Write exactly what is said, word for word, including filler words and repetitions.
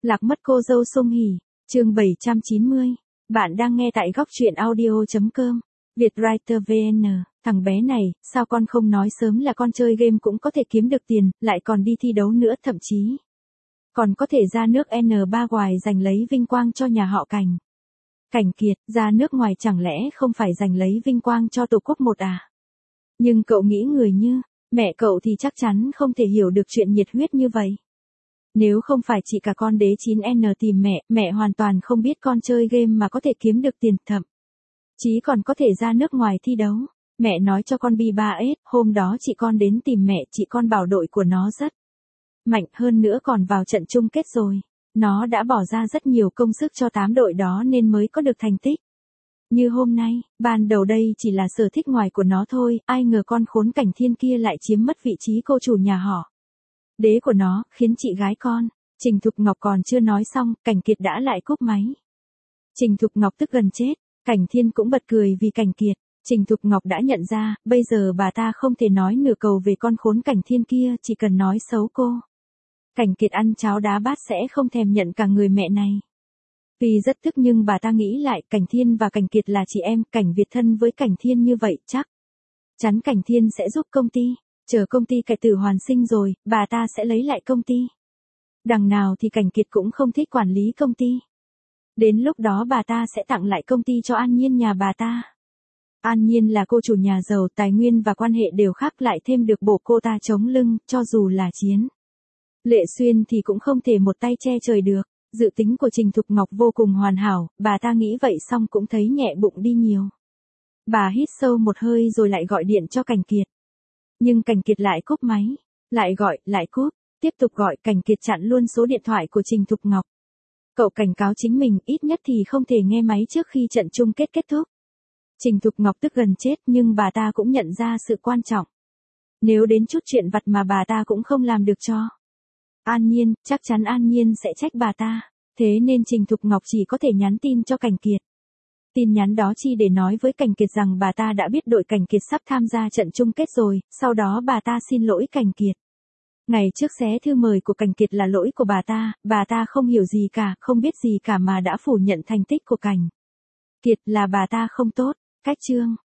Lạc mất cô dâu Song Hỷ, chương bảy trăm chín mươi. Bạn đang nghe tại góc truyện audio chấm com. Vietwriter vê en. Thằng bé này, sao con không nói sớm là con chơi game cũng có thể kiếm được tiền, lại còn đi thi đấu nữa, thậm chí còn có thể ra nước en ba ngoài giành lấy vinh quang cho nhà họ Cảnh. Cảnh Kiệt, ra nước ngoài chẳng lẽ không phải giành lấy vinh quang cho tổ quốc một à? Nhưng cậu nghĩ người như mẹ cậu thì chắc chắn không thể hiểu được chuyện nhiệt huyết như vậy. Nếu không phải chị cả con đế chín en tìm mẹ, mẹ hoàn toàn không biết con chơi game mà có thể kiếm được tiền, thậm chí còn có thể ra nước ngoài thi đấu. Mẹ nói cho con bi ba ét, hôm đó chị con đến tìm mẹ, chị con bảo đội của nó rất mạnh, hơn nữa còn vào trận chung kết rồi. Nó đã bỏ ra rất nhiều công sức cho tám đội đó nên mới có được thành tích như hôm nay. Ban đầu đây chỉ là sở thích ngoài của nó thôi, ai ngờ con khốn Cảnh Thiên kia lại chiếm mất vị trí cô chủ nhà họ đế của nó, khiến chị gái con Trình Thục Ngọc còn chưa nói xong, Cảnh Kiệt đã lại cúp máy. Trình Thục Ngọc tức gần chết, Cảnh Thiên cũng bật cười vì Cảnh Kiệt. Trình Thục Ngọc đã nhận ra, bây giờ bà ta không thể nói nửa câu về con khốn Cảnh Thiên kia, chỉ cần nói xấu cô. Cảnh Kiệt ăn cháo đá bát sẽ không thèm nhận cả người mẹ này. Vì rất tức nhưng bà ta nghĩ lại, Cảnh Thiên và Cảnh Kiệt là chị em, Cảnh Việt thân với Cảnh Thiên như vậy, chắc chắn Cảnh Thiên sẽ giúp công ty. Chờ công ty cải tử hoàn sinh rồi, bà ta sẽ lấy lại công ty. Đằng nào thì Cảnh Kiệt cũng không thích quản lý công ty. Đến lúc đó bà ta sẽ tặng lại công ty cho An Nhiên nhà bà ta. An Nhiên là cô chủ nhà giàu, tài nguyên và quan hệ đều khác, lại thêm được bộ cô ta chống lưng, cho dù là Chiến Lệ Xuyên thì cũng không thể một tay che trời được. Dự tính của Trình Thục Ngọc vô cùng hoàn hảo, bà ta nghĩ vậy xong cũng thấy nhẹ bụng đi nhiều. Bà hít sâu một hơi rồi lại gọi điện cho Cảnh Kiệt. Nhưng Cảnh Kiệt lại cúp máy, lại gọi, lại cúp, tiếp tục gọi, Cảnh Kiệt chặn luôn số điện thoại của Trình Thục Ngọc. Cậu cảnh cáo chính mình, ít nhất thì không thể nghe máy trước khi trận chung kết kết thúc. Trình Thục Ngọc tức gần chết nhưng bà ta cũng nhận ra sự quan trọng. Nếu đến chút chuyện vặt mà bà ta cũng không làm được cho An Nhiên, chắc chắn An Nhiên sẽ trách bà ta. Thế nên Trình Thục Ngọc chỉ có thể nhắn tin cho Cảnh Kiệt. Tin nhắn đó chi để nói với Cảnh Kiệt rằng bà ta đã biết đội Cảnh Kiệt sắp tham gia trận chung kết rồi, sau đó bà ta xin lỗi Cảnh Kiệt. Ngày trước xé thư mời của Cảnh Kiệt là lỗi của bà ta, bà ta không hiểu gì cả, không biết gì cả mà đã phủ nhận thành tích của Cảnh Kiệt, là bà ta không tốt. Cách chương